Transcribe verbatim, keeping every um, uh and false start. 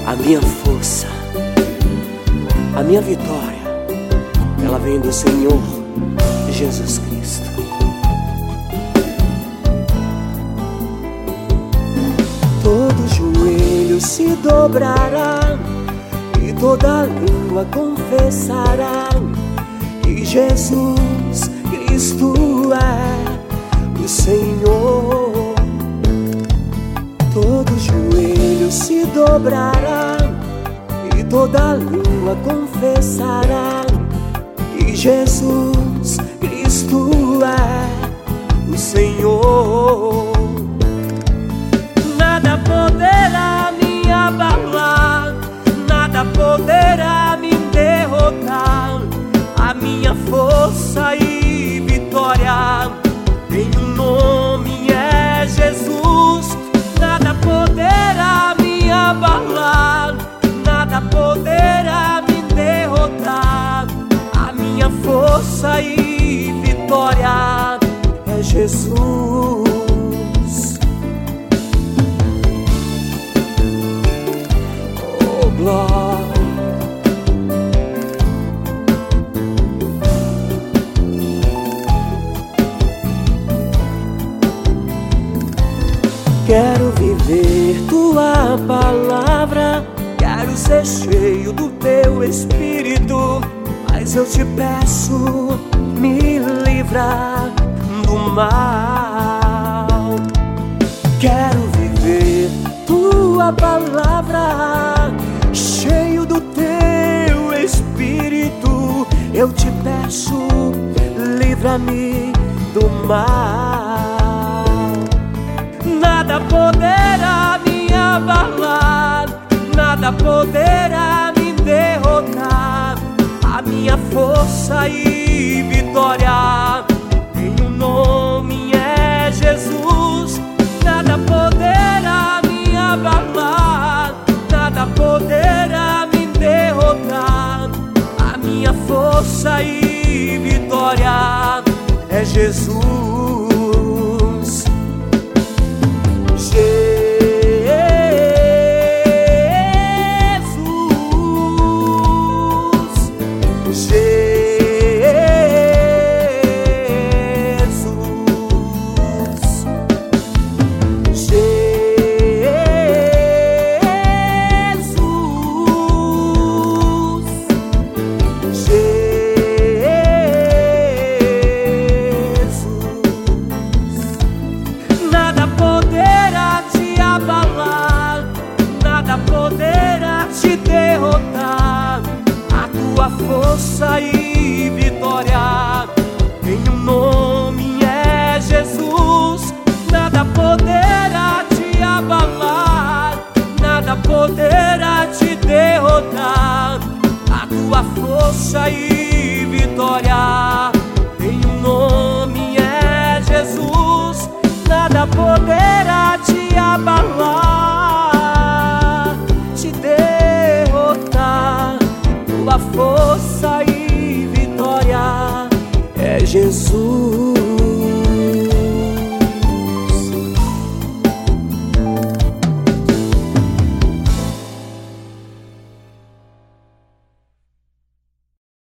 A minha força, a minha vitória, ela vem do Senhor Jesus Cristo. Todo joelho se dobrará e toda língua confessará que Jesus Cristo é o Senhor. Todo joelho se dobrará e toda língua confessará que Jesus Cristo é o Senhor. Nada poderá me abalar, nada poderá me derrotar. A minha força e vitória em um nome é Jesus. Nada poderá me abalar, nada poderá me derrotar. A minha força e vitória é Jesus. Oh, glória. Quero viver tua palavra, quero ser cheio do teu Espírito, mas eu te peço, me livra do mal. Quero viver tua palavra, cheio do teu Espírito, eu te peço, livra-me do mal. Nada poderá me abalar, nada poderá me derrotar. A minha força e vitória em um nome é Jesus. Nada poderá me abalar, nada poderá me derrotar. A minha força e vitória é Jesus. Poderá te derrotar. A tua força e vitória em um nome é Jesus. Nada poderá te abalar, nada poderá te derrotar. A tua força e vitória em um nome é Jesus. Nada poderá te abalar, te derrotar. Tua força e vitória é Jesus.